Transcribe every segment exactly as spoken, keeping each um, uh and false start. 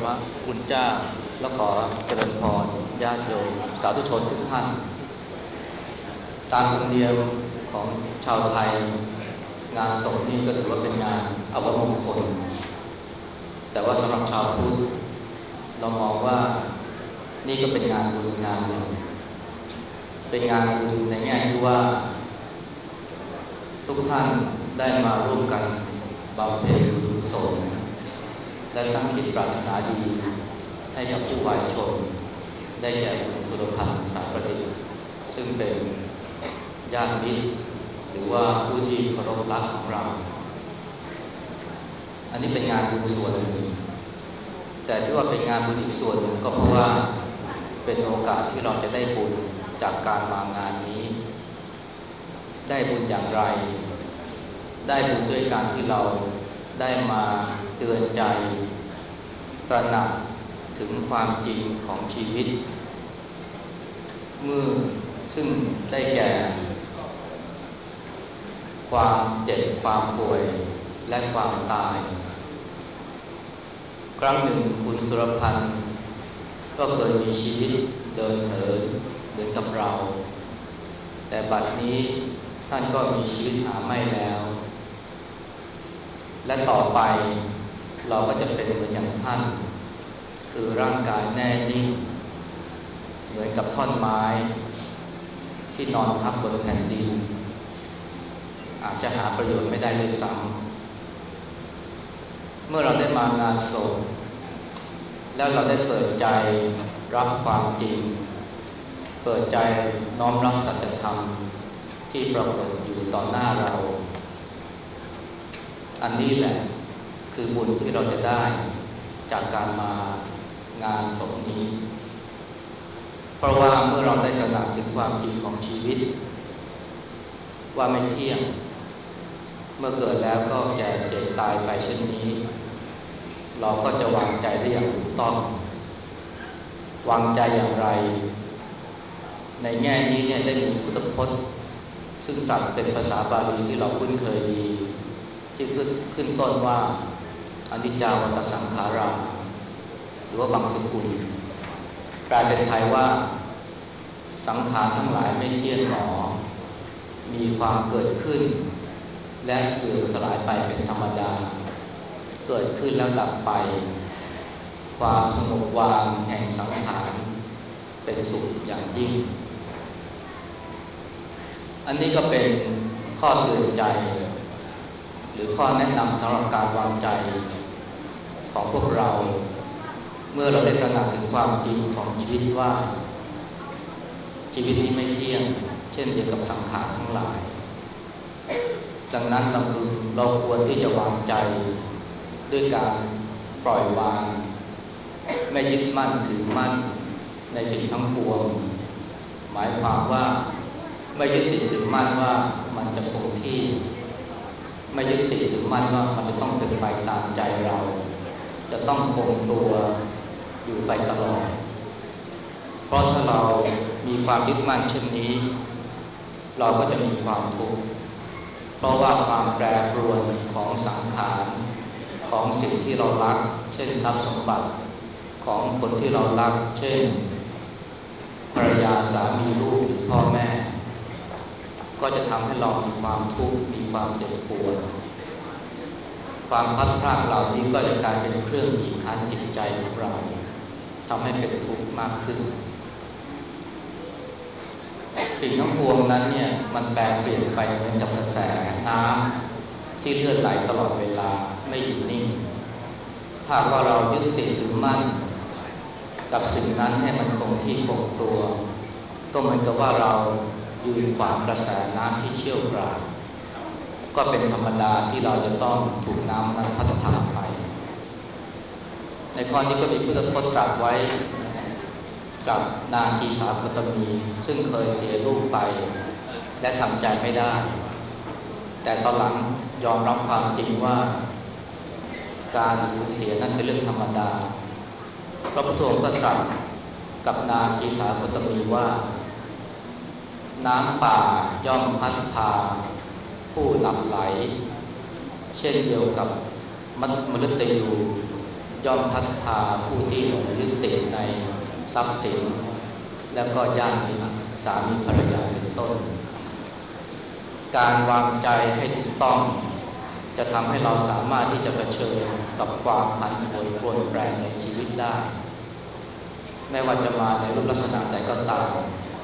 มะคุณเจ้าและขอเจริญพรญาติโยมสาธุชนทุกท่านตามธรรมเนียมของชาวไทยงานศพนี่ก็ถือว่าเป็นงานอัปมงคลแต่ว่าสำหรับชาวพุทธเรามองว่านี่ก็เป็นงานบุญงานหนึ่งเป็นงานบุญในแง่ที่ว่าทุกท่านได้มาร่วมกันบำเพ็ญบุญกุศลและตั้งจิตปรารถนาดีให้กับผู้วายชนได้แก่คุณสุรพันธ์สารประดิษฐ์ซึ่งเป็นญาติมิตรหรือว่าผู้ที่เคารพรักของเราอันนี้เป็นงานบุญส่วนหนึ่งแต่ที่ว่าเป็นงานบุญอีกส่วนหนึ่งก็เพราะว่าเป็นโอกาสที่เราจะได้บุญจากการมางานนี้ได้บุญอย่างไรได้บุญด้วยการที่เราได้มาเตือนใจตระหนักถึงความจริงของชีวิตเมื่อซึ่งได้แก่ความเจ็บความป่วยและความตายครั้งหนึ่งคุณสุรพันธ์ก็เคยมีชีวิตเดินเหินเหมือนกับเราแต่บัดนี้ท่านก็มีชีวิตหาไม่แล้วและต่อไปเราก็จะเป็นเหมือนอย่างท่านคือร่างกายแน่นิ่งเหมือนกับท่อนไม้ที่นอนทับบนแผ่นดินอาจจะหาประโยชน์ไม่ได้ด้วยซ้ำเมื่อเราได้มางานศพแล้วเราได้เปิดใจรับความจริงเปิดใจน้อมรับสัจธรรมที่ปรากฏอยู่ต่อหน้าเราอันนี้แหละคือบุญที่เราจะได้จากการมางานศพนี้เพราะว่าเมื่อเราได้ตระหนักถึงความจริงของชีวิตว่าไม่เที่ยงเมื่อเกิดแล้วก็แก่เจ็บตายไปเช่นนี้เราก็จะวางใจได้อย่างถูกต้องวางใจอย่างไรในแง่นี้เนี่ยได้มีพุทธพจน์ซึ่งตรัสเป็นภาษาบาลีที่เราคุ้นเคยดีที่ขึ้นขึ้นต้นว่าอนิจจาวัฏสังขาราหรือว่าบางสกุลแปลเป็นไทยว่าสังขารทั้งหลายไม่เที่ยงหนอมีความเกิดขึ้นและเสื่อมสลายไปเป็นธรรมดาเกิดขึ้นแล้วดับไปความสงบวางแห่งสังขารเป็นสุขอย่างยิ่งอันนี้ก็เป็นข้อเตือนใจหรือข้อแนะนำสำหรับการวางใจของพวกเราเมื่อเราได้ตระหนักถึงความจริงของชีวิตว่าชีวิตนี้ไม่เที่ยงเช่นเดียวกับสังขารทั้งหลายดังนั้นเราคือเราควรที่จะวางใจด้วยการปล่อยวางไม่ยึดมั่นถือมั่นในสิ่งทั้งปวงหมายความว่าไม่ยึดติดถือมั่นว่ามันจะคงที่ไม่ยึดติดถือมั่นว่ามันจะต้องเป็นไปตามใจเราจะต้องคงตัวอยู่ไปตลอดเพราะถ้าเรามีความยึดมั่นเช่นนี้เราก็จะมีความทุกข์เพราะว่าความแปรปรวนของสังขารของสิ่งที่เรารักเช่นทรัพย์สมบัติของคนที่เรารักเช่นภรรยาสามีลูกหรือพ่อแม่ก็จะทำให้เรามีความทุกข์มีความเจ็บปวดความพัดพรากเหล่านี้ก็จะกลายเป็นเครื่องบีบคั้นจิตใจของเราทำให้เป็นทุกข์มากขึ้นสิ่งทั้งปวงนั้นเนี่ยมันแปรเปลี่ยนไปเหมือนกับกระแสน้ำที่เลื่อนไหลตลอดเวลาไม่หยุดนิ่งถ้าว่าเรายึดติดถือมั่นกับสิ่งนั้นให้มันคงที่คงตัวก็เหมือนกับว่าเรายืนขวางกระแสน้ำที่เชี่ยวกรากก็เป็นธรรมดาที่เราจะต้องถูกน้ำนั้นพัดพาไปในข้อนี้ก็มีพุทธพจน์ตรัสไว้กับนางกีสาคตมีซึ่งเคยเสียลูกไปและทำใจไม่ได้แต่ตอนหลังยอมรับความจริงว่าการสูญเสียนั้นเป็นเรื่องธรรมดาพระพุทธองค์ก็ตรัสกับนางกีสาคตมีว่าน้ำป่าย่อมพัดพาผู้หลับไหลเช่นเดียวกับมฤตยูย่อมพัดพาผู้ที่หลงยึดติดในทรัพย์สินแล้วก็ญาติสามีภรรยาเป็นต้นการวางใจให้ถูกต้องจะทำให้เราสามารถที่จะเผชิญกับความผันผวนเปลี่ยนแปลงในชีวิตได้ไม่ว่าจะมาในรูปลักษณะใดก็ตาม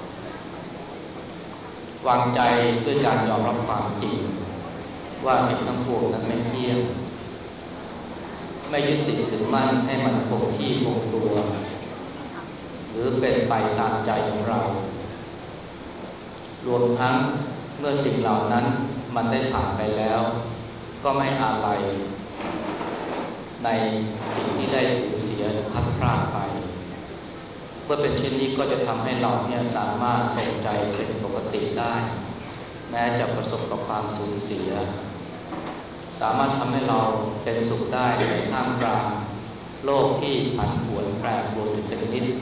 วางใจด้วยการยอมรับความจริงว่าสิ่งทั้งปวงนั้นไม่เที่ยงไม่ยึดติดถือมั่นให้มันคงที่คงตัวหรือเป็นไปตามใจของเรารวมทั้งเมื่อสิ่งเหล่านั้นมันได้ผ่านไปแล้วก็ไม่อาลัยในสิ่งที่ได้สูญเสียหรือพัดพรากไปเมื่อเป็นเช่นนี้ก็จะทำให้เราเนี่ยสามารถทรงใจเป็นปกติได้แม้จะประสบกับความสูญเสียสามารถทำให้เราเป็นสุขได้ในท่ามกลางโลกที่ผันผวนแปรปรวนเป็นนิด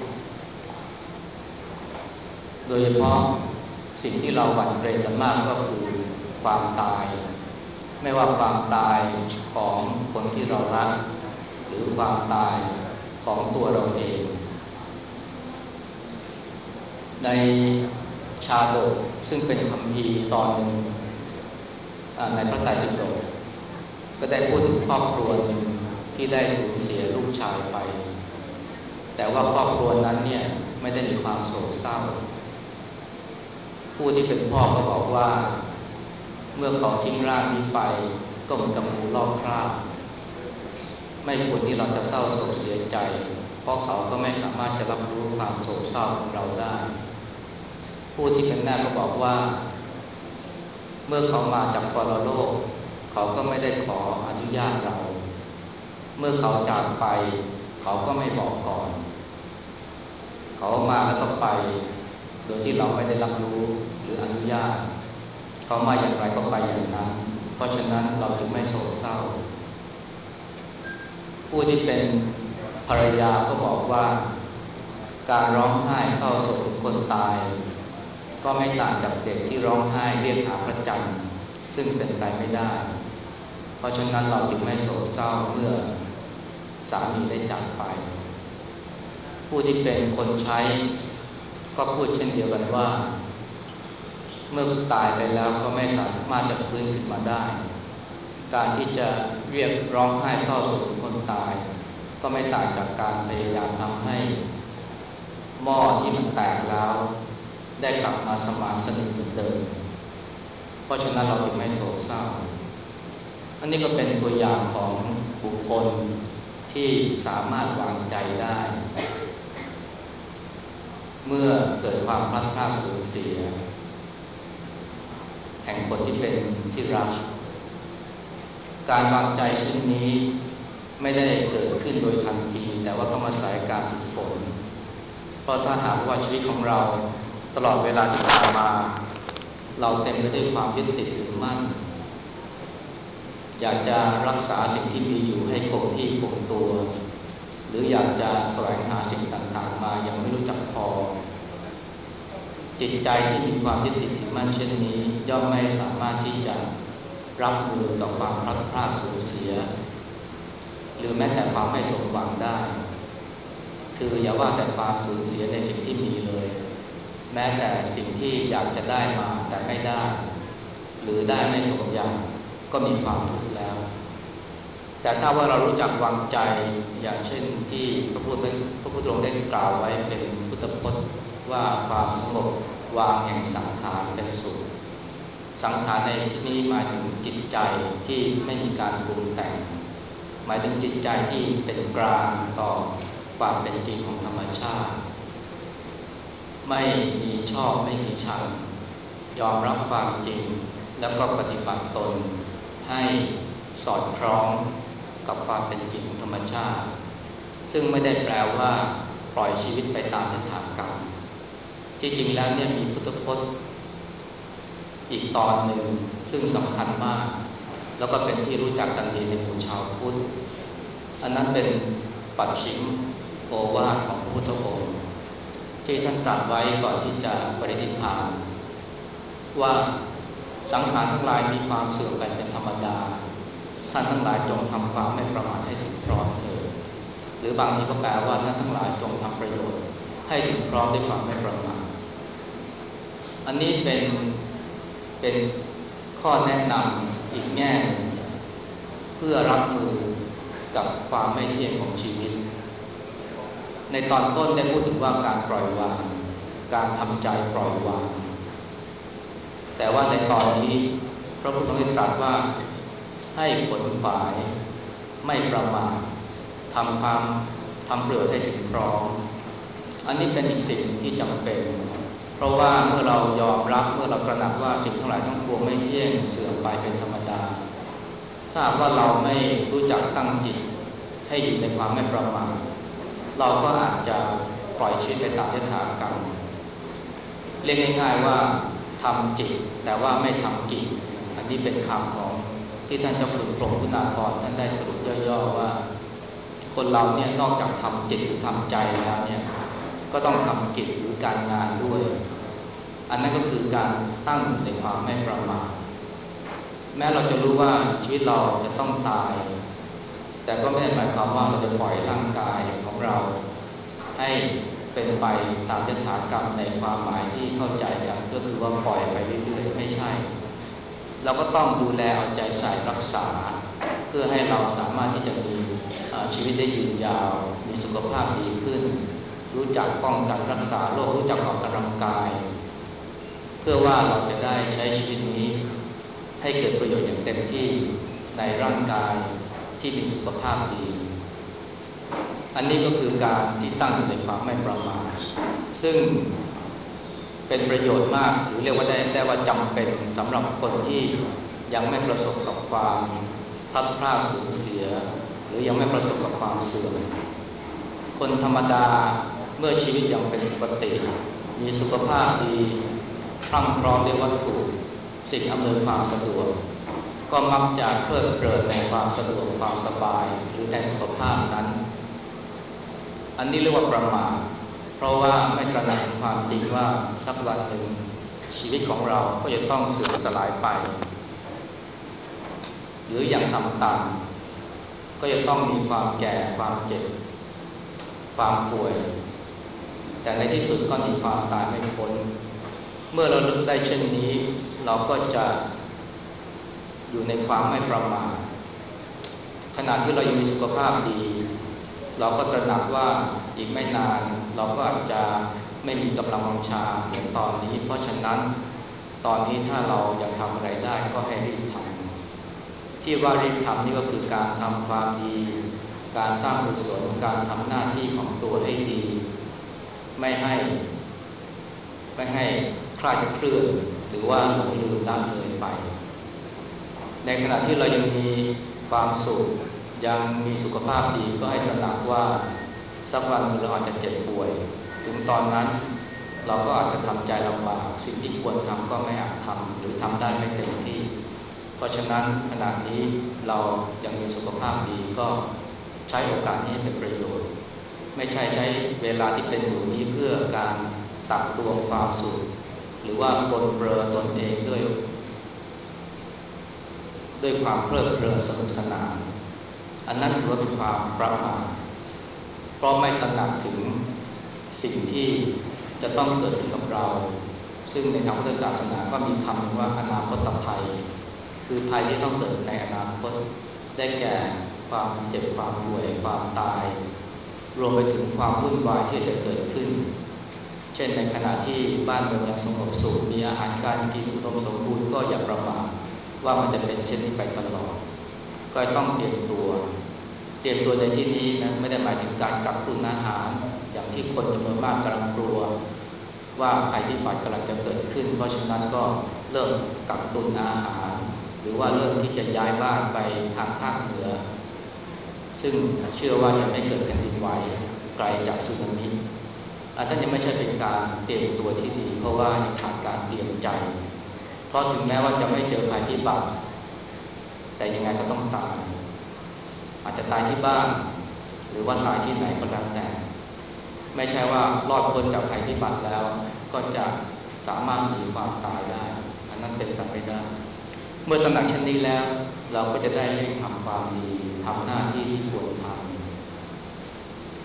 โดยเฉพาะสิ่งที่เราหวั่นเกรงกันมากก็คือความตายไม่ว่าความตายของคนที่เรารักหรือความตายของตัวเราเองในชาดกซึ่งเป็นคัมภีร์ตอนหนึ่งในพระไตรปิฎกก็ได้พูดถึงครอบครัวหนึ่งที่ได้สูญเสียลูกชายไปแต่ว่าครอบครัวนั้นเนี่ยไม่ได้มีความโศกเศร้าผู้ที่เป็นพ่อก็บอกว่าเมื่อเขาทิ้งร่างนี้ไปก็เหมือนกับงูลอกคราบไม่ควรที่เราจะเศร้าโศกเสียใจเพราะเขาก็ไม่สามารถจะรับรู้ความโศกเศร้าของเราได้ผู้ที่เป็นแม่ก็บอกว่าเมื่อเขามาจากปรโลกเขาก็ไม่ได้ขออนุญาตเราเมื่อเขาจากไปเขาก็ไม่บอกก่อนเขามาแล้วก็ไปโดยที่เราไม่ได้รับรู้หรืออนุญาตเขามาอย่างไรก็ไปอย่างนั้นเพราะฉะนั้นเราจึงไม่โศกเศร้าผู้ที่เป็นภรรยาก็บอกว่าการร้องไห้เศร้าโศกถึงคนตายก็ไม่ต่างจากเด็กที่ร้องไห้เรียกหาพระจันทร์ซึ่งเป็นไปไม่ได้เพราะฉะนั้นเราจึงไม่โศกเศร้าเมื่อสามีได้จากไปผู้ที่เป็นคนใช้ก็พูดเช่นเดียวกันว่าเมื่อตายไปแล้วก็ไม่สามารถจะฟื้นขึ้นมาได้การที่จะเรียกร้องไห้เศร้าโศกถึงคนตายก็ไม่ต่างจากการพยายามทำให้หม้อที่มันแตกแล้วได้กลับมาสมานสนิทเหมือนเดิมเพราะฉะนั้นเราจึงไม่โศกเศร้าอันนี้ก็เป็นตัวอย่างของบุคคลที่สามารถวางใจได้เมื่อเกิดความพลัดพรากสูญเสียแห่งคนที่เป็นที่รักการวางใจเช่นนี้ไม่ได้เกิดขึ้นโดยทันทีแต่ว่าต้องอาศัยการฝึกฝนเพราะถ้าหากว่าชีวิตของเราตลอดเวลาที่ผ่านมาเราเต็มไปด้วยความยึดติดถือมั่นอยากจะรักษาสิ่งที่มีอยู่ให้คงที่คงตัวหรืออยากจะแสวงหาสิ่งต่างๆมายังไม่รู้จักพอจิตใจที่มีความยึดติดถือมั่นเช่นนี้ย่อมไม่สามารถที่จะรับมือต่อความพลัดพรากสูญเสียหรือแม้แต่ความไม่สมหวังได้คืออย่าว่าแต่ความสูญเสียในสิ่งที่มีเลยแม้แต่สิ่งที่อยากจะได้มาแต่ไม่ได้หรือได้ไม่สมอย่างก็มีความทุกข์แล้วแต่ถ้าว่าเรารู้จักวางใจอย่างเช่นที่พระพุทธพระพุทธองค์ได้กล่าวไว้เป็นพุทธพจน์ว่าความสงบวางแห่งสังขารเป็นสุขสังขารในที่นี้หมายถึงจิตใจที่ไม่มีการปรุงแต่งหมายถึงจิตใจที่เป็นกลางต่อความเป็นจริงของธรรมชาติไม่มีชอบไม่มีชังยอมรับความจริงแล้วก็ปฏิบัติตนให้สอดคล้องกับความเป็นจริงของธรรมชาติซึ่งไม่ได้แปลว่าปล่อยชีวิตไปตามทิศทางกรรมที่จริงแล้วเนี่ยมีพุทธพจน์อีกตอนหนึ่งซึ่งสำคัญมากแล้วก็เป็นที่รู้จักกันดีในหมู่ชาวพุทธอันนั้นเป็นปัจฉิมโอวาทของพระพุทธองค์ที่ท่านตรัสไว้ก่อนที่จะปรินิพพานว่าสังขารทั้งหลายมีความเสื่อมไปเป็นธรรมดาท่านทั้งหลายจงทำความไม่ประมาทให้ถึงพร้อมเถิดหรือบางทีก็แปลว่าท่านทั้งหลายจงทำประโยชน์ให้ถึงพร้อมด้วยความไม่ประมาทอันนี้เป็นเป็นข้อแนะนำอีกแง่หนึ่งเพื่อรับมือกับความไม่เที่ยงของชีวิตในตอนต้นได้พูดถึงว่าการปล่อยวางการทำใจปล่อยวางแต่ว่าในตอนนี้พระพุทธองค์ตรัสว่าให้ขวนขวายไม่ประมาททำความทำประโยชน์ให้ถึงพร้อมอันนี้เป็นอีกสิ่งที่จำเป็นเพราะว่าเมื่อเรายอมรับเมื่อเราตระหนักว่าสิ่งทั้งหลายทั้งปวงไม่เที่ยงเสื่อมไปเป็นธรรมดาถ้าหากว่าเราไม่รู้จักตั้งจิตให้อยู่ในความไม่ประมาทเราก็อาจจะปล่อยชีวิตไปตามยถากรรมเรียกง่ายๆว่าทำจิตแต่ว่าไม่ทำกิจอันนี้เป็นคำของที่ท่านเจ้าคุณพรหมคุณาภรณ์ท่านได้สรุปย่อๆว่าคนเราเนี่ยนอกจากทำจิตหรือทำใจแล้วเนี่ยก็ต้องทำกิจหรือการงานด้วยอันนั้นก็คือการตั้งในความไม่ประมาทแม้เราจะรู้ว่าชีวิตเราจะต้องตายแต่ก็ไม่ได้หมายความว่าเราจะปล่อยร่างกายของเราให้เป็นไปตามยถากรรมในความหมายที่เข้าใจกันก็คือว่าปล่อยไปเรื่อยๆไม่ใช่เราก็ต้องดูแลเอาใจใส่รักษาเพื่อให้เราสามารถที่จะมีชีวิตได้ยืนยาวมีสุขภาพดีขึ้นรู้จักป้องกันรักษาโรครู้จักออกกำลังกายเพื่อว่าเราจะได้ใช้ชีวิตนี้ให้เกิดประโยชน์อย่างเต็มที่ในร่างกายที่มีสุขภาพดีอันนี้ก็คือการที่ตั้งอยู่ในความไม่ประมาทซึ่งเป็นประโยชน์มากหรือเรียกว่าได้ได้ว่าจำเป็นสำหรับคนที่ยังไม่ประสบกับความพลัดพรากสูญเสียหรือยังไม่ประสบกับความเสื่อมคนธรรมดาเมื่อชีวิตยังเป็นปกติมีสุขภาพดีพรั่งพร้อมด้วยวัตถุสิ่งอำนวยความสะดวกก็มักจะเพลิดเพลินในความสะดวกความสบายหรือในสุขภาพนั้นอันนี้เรียกว่าประมาทเพราะว่าไม่ตระหนักถึงความจริงว่าสักวันหนึ่งชีวิตของเราก็จะต้องเสื่อมสลายไปหรืออย่างต่ำๆก็จะต้องมีความแก่ความเจ็บความป่วยแต่ในที่สุดก็มีความตายไม่พ้นเมื่อเราลึกได้เช่นนี้เราก็จะอยู่ในความไม่ประมาทขณะที่เรายังมีสุขภาพดีเราก็ตระหนักว่าอีกไม่นานเราก็อาจจะไม่มีกำลังวังชาเหมือนตอนนี้เพราะฉะนั้นตอนนี้ถ้าเรายังทำอะไรได้ก็ให้รีบทำที่ว่ารีบทำนี่ก็คือการทำความดีการสร้างกุศลการทำหน้าที่ของตัวให้ดีไม่ให้ไม่ให้คลาดเคลื่อนหรือว่าหลงลืมละเลยไปในขณะที่เรายังมีความสุขยังมีสุขภาพดีก็ให้ตระหนักว่าสักวันเราอาจจะเจ็บป่วยถึงตอนนั้นเราก็อาจจะทำใจลำบากสิ่งที่ควรทำก็ไม่อาจทำหรือทำได้ไม่เต็มที่เพราะฉะนั้นขณะนี้เรายังมีสุขภาพดีก็ใช้โอกาสนี้เป็นประโยชน์ไม่ใช่ใช้เวลาที่เป็นอยู่นี้เพื่อการตักตวงความสุขหรือว่าปนเปื้อนตนเองด้วยด้วยความเพลิดเพลินสนุกสนานอันนั้นถือว่าเป็นความประมาทเพราะไม่ตระหนักถึงสิ่งที่จะต้องเกิดขึ้นกับเราซึ่งในทางพุทธศาสนาก็มีคำว่าอนาคตภัยคือภัยที่ต้องเกิดในอนาคตได้แก่ความเจ็บความป่วยความตายรวมไปถึงความวุ่นวายที่จะเกิดขึ้นเช่นในขณะที่บ้านเมืองยังสงบสุขมีอาหารการกินอุดมสมบูรณ์ก็อย่าประมาทว่ามันจะเป็นเช่นนี้ไปตลอดก็ต้องเตรียมตัวเตรียมตัวในที่นี้นะไม่ได้หมายถึงการกักตุนอาหารอย่างที่คนจำนวนมากกำลังกลัวว่าภัยพิบัติกำลังจะเกิดขึ้นเพราะฉะนั้นก็เริ่มกักตุนอาหารหรือว่าเริ่มที่จะย้ายบ้านไปทางภาคเหนือซึ่งเชื่อว่าจะไม่เกิดแผ่นดินไหวไกลจากสึนามิอันนั้นยังไม่ใช่เป็นการเตรียมตัวที่ดีเพราะว่ายังขาดการเตรียมใจเพราะถึงแม้ว่าจะไม่เจอภัยพิบัติแต่ยังไงก็ต้องตายอาจจะตายที่บ้านหรือว่าตายที่ไหนก็แล้วแต่ไม่ใช่ว่ารอดพ้นจากภัยพิบัติแล้วก็จะสามารถหนีความตายได้อันนั้นเป็นไปไม่ได้เมื่อตระหนักเช่นนี้แล้วเราก็จะได้เร่งทำความดีทำหน้าที่ที่ควรท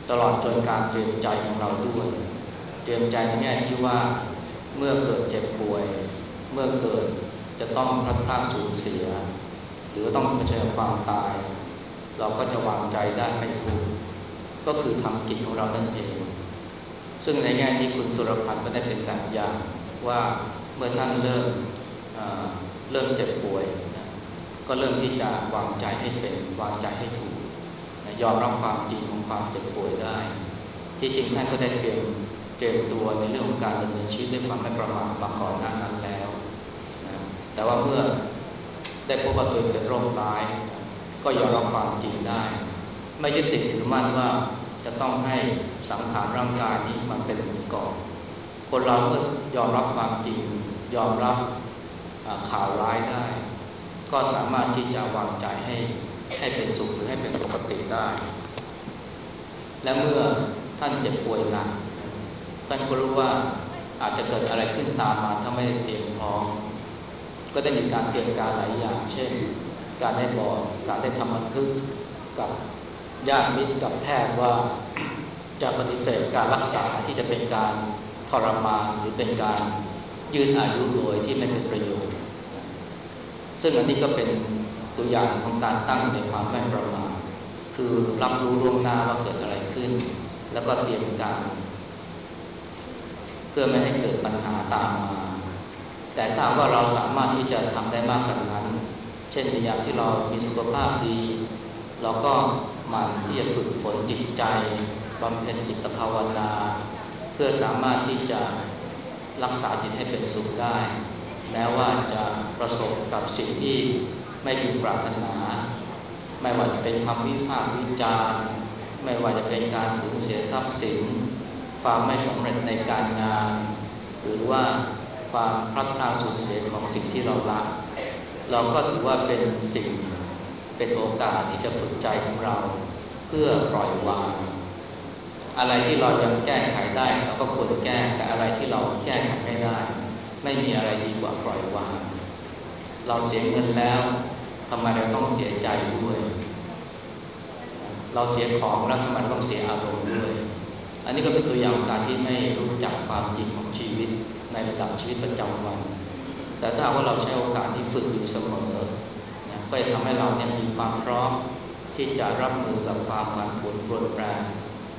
ตลอดจนการเตรียมใจของเราด้วยเตรียมใจในแง่ที่ว่าเมื่อเกิดเจ็บป่วยเมื่อเกิดจะต้องพลัดพรากสูญเสียหรือต้องเผชิญความตายเราก็จะวางใจได้ไม่ถูกก็คือทำกิจของเรานั่นเองซึ่งในแง่นี้คุณสุรพันธ์ก็ได้เป็นแบบอย่างว่าเมื่อท่านเริ่มเริ่มเจ็บป่วยนะก็เริ่มที่จะวางใจให้เป็นวางใจให้ถูกนะยอมรับความจริงของความเจ็บป่วยได้ที่จริงท่านก็ได้เตรียมเตรียมตัวในเรื่องของการดำเนินชีวิตด้วยความไม่ประมาทมาก่อนหน้านั้นแล้วนะแต่ว่าเมื่อได้พบว่าตัวเองเป็นโรคร้ายก็ยอมรับความจริงได้ไม่ยึดติดถือมั่นว่าจะต้องให้สังขารร่างกายนี้มันเป็นเหมือนก่อนคนเราเมื่อยอมรับความจริงยอมรับข่าวร้ายได้ก็สามารถที่จะวางใจให้ให้เป็นสุขหรือให้เป็นปกติได้และเมื่อท่านเจ็บป่วยหนักท่านก็รู้ว่าอาจจะเกิดอะไรขึ้นตามมาถ้าไม่ได้เตรียมพร้อมก็ได้มีการเตรียมการหลายอย่างเช่นการได้บอกการได้ทำบันทึกกับญาติมิตรกับแพทย์ว่าจะปฏิเสธการรักษาที่จะเป็นการทรมานหรือเป็นการยืดอายุโดยที่ไม่เป็นประโยชน์ซึ่งอันนี้ก็เป็นตัวอย่างของการตั้งในความไม่ประมาทคือรับรู้ล่วงหน้าว่าเกิดอะไรขึ้นแล้วก็เตรียมการเพื่อไม่ให้เกิดปัญหาตามมาแต่ถ้าว่าเราสามารถที่จะทำได้มากกว่านั้นเช่นในยามที่เรามีสุขภาพดีเราก็หมั่นที่จะฝึกฝนจิตใจบำเพ็ญจิตภาวนาเพื่อสามารถที่จะรักษาจิตให้เป็นสุขได้แม้ว่าจะประสบกับสิ่งที่ไม่พึงปรารถนาไม่ว่าจะเป็นคำวิพากษ์วิจารณ์ไม่ว่าจะเป็นการสูญเสียทรัพย์สินความไม่สำเร็จในการงานหรือว่าความพลัดพรากสูญเสียของสิ่งที่เรารักเราก็ถือว่าเป็นสิ่งเป็นโอกาสที่จะฝึกใจของเราเพื่อปล่อยวางอะไรที่เรายังแก้ไขได้เราก็ควรแก้แต่อะไรที่เราแก้ไขไม่ได้ไม่มีอะไรดีกว่าปล่อยวางเราเสียเงินแล้วทำไมเราต้องเสียใจด้วยเราเสียของแล้วทำไมเราต้องเสียอารมณ์ด้วยอันนี้ก็เป็นตัวอย่างการที่ไม่รู้จักความจริงของชีวิตในระดับชีวิตประจำวันแต่ถ้าว่าเราใช้โอกาสที่ฝึกอยู่เสมอนะก็จะทำให้เราเนี่ยมีความพร้อมที่จะรับมือกับความผันผวนเปลี่ยนแปลง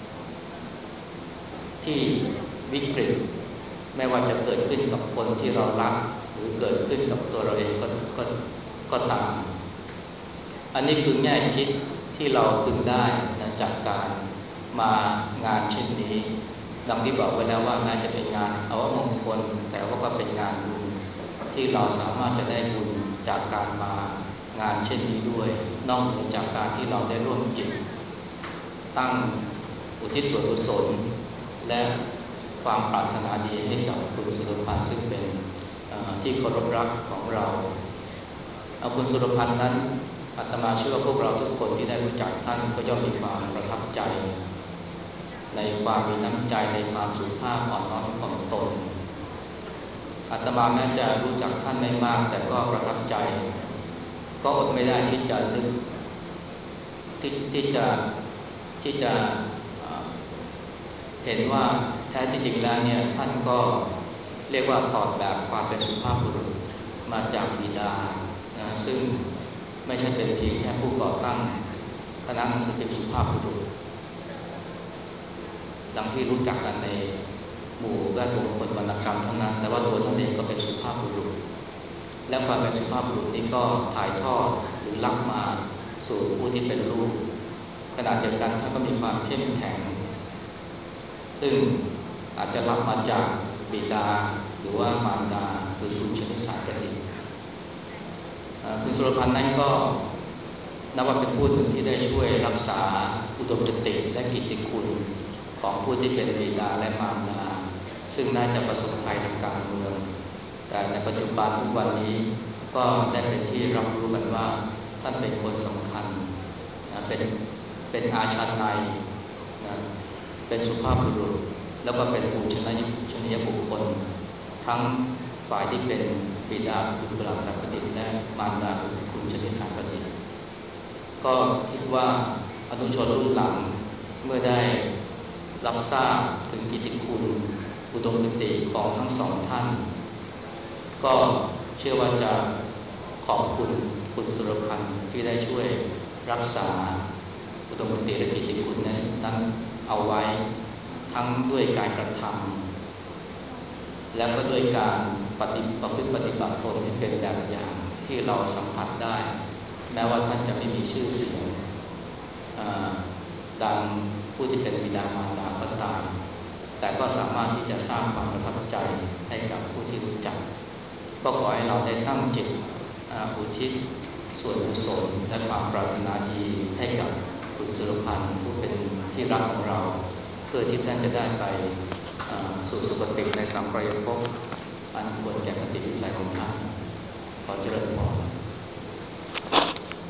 ที่วิกฤตไม่ว่าจะเกิดขึ้นกับคนที่เรารักหรือเกิดขึ้นกับตัวเราเองก็ก็ก็ตามอันนี้คือแง่คิดที่เราพึงได้นะจากการมางานเช่นนี้ดังที่บอกไว้แล้วว่าแม้จะเป็นงานอวมงคลแต่ว่าก็เป็นงานบุญที่เราสามารถจะได้บุญจากการมางานเช่นนี้ด้วยนอกเหนือจากการที่เราได้ร่วมจิตตั้งอุทิศส่วนกุศลและความปรารถนาดีให้กับคุณสุรพันธ์ซึ่งเป็นที่เคารพรักของเราเอาคุณสุรพันธ์นั้นอาตมาเชื่อว่าพวกเราทุกคนที่ได้รู้จักท่านก็ย่อมมีความประทับใจในความมีน้ำใจในความสุภาพอ่อนน้อมถ่อมตนอาตมาแม้จะรู้จักท่านไม่มากแต่ก็ประทับใจก็อดไม่ได้ที่จะนึกที่ที่จะที่จะเห็นว่าแท้จริงแล้วเนี่ยท่านก็เรียกว่าถอดแบบความเป็นสุภาพบุรุษมาจากบิดานะซึ่งไม่ใช่เป็นเพียงแค่ผู้ก่อตั้งคณะหนังสือพิมพ์สุภาพบุรุษดังที่รู้จักกันในหมู่แวดวงคนวรรณกรรมเท่านั้นแต่ว่าตัวท่านเองก็เป็นสุภาพบุรุษและความเป็นสุภาพบุรุษนี้ก็ถ่ายทอดหรือรับมาสู่ผู้ที่เป็นลูกขณะเดียวกันท่านก็มีความเข้มแข็งซึ่งอาจจะรับมาจากบิดาหรือว่ามารดาคือคุณชนิสาประดิษฐ์คุณสุรพันธ์นั้นก็นับว่าเป็นผู้หนึ่งที่ได้ช่วยรักษาอุดมคติและกิตติคุณของผู้ที่เป็นบิดาและมารดาซึ่งน่าจะประสบภัยทางการเมืองแต่ในปัจจุบันทุกวันนี้ก็ได้เป็นที่รับรู้กันว่าท่านเป็นคนสำคัญนะเป็นเป็นอาชาไนยนะเป็นสุภาพบุรุษแล้วก็เป็นผู้ชนชนียบุคคลทั้งฝ่ายที่เป็นบิดาคุณกุหลาบสาประดิษฐ์และมารดาคุณชนิสาประดิษฐ์ก็คิดว่าอนุชนรุ่นหลังเมื่อได้รับทราบถึงกิตติคุณอุดมคติของทั้งสองท่านก็เชื่อว่าจะขอบคุณคุณสุรพันธ์ที่ได้ช่วยรักษาอุดมคติและกิตติคุณนั้นเอาไว้ทั้งด้วยการกระทำและก็ด้วยการปฏิบัติปฏิบัติตนให้เป็นแบบอย่างที่เราสัมผัสได้แม้ว่าท่านจะไม่มีชื่อเสียงดังผู้ที่เป็นบิดามารดาก็ตามแต่ก็สามารถที่จะสร้างความประทับใจให้กับผู้ที่รู้จักก็ขอให้เราได้ตั้งจิตอุทิศส่วนกุศลและความปรารถนาดีให้กับคุณสุรพันธ์ผู้เป็นที่รักของเราเพื่อที่ท่านจะได้ไปสู่สุคติในสัมปรายภพอันควรแก่คติวิสัยของท่านขอเจริญ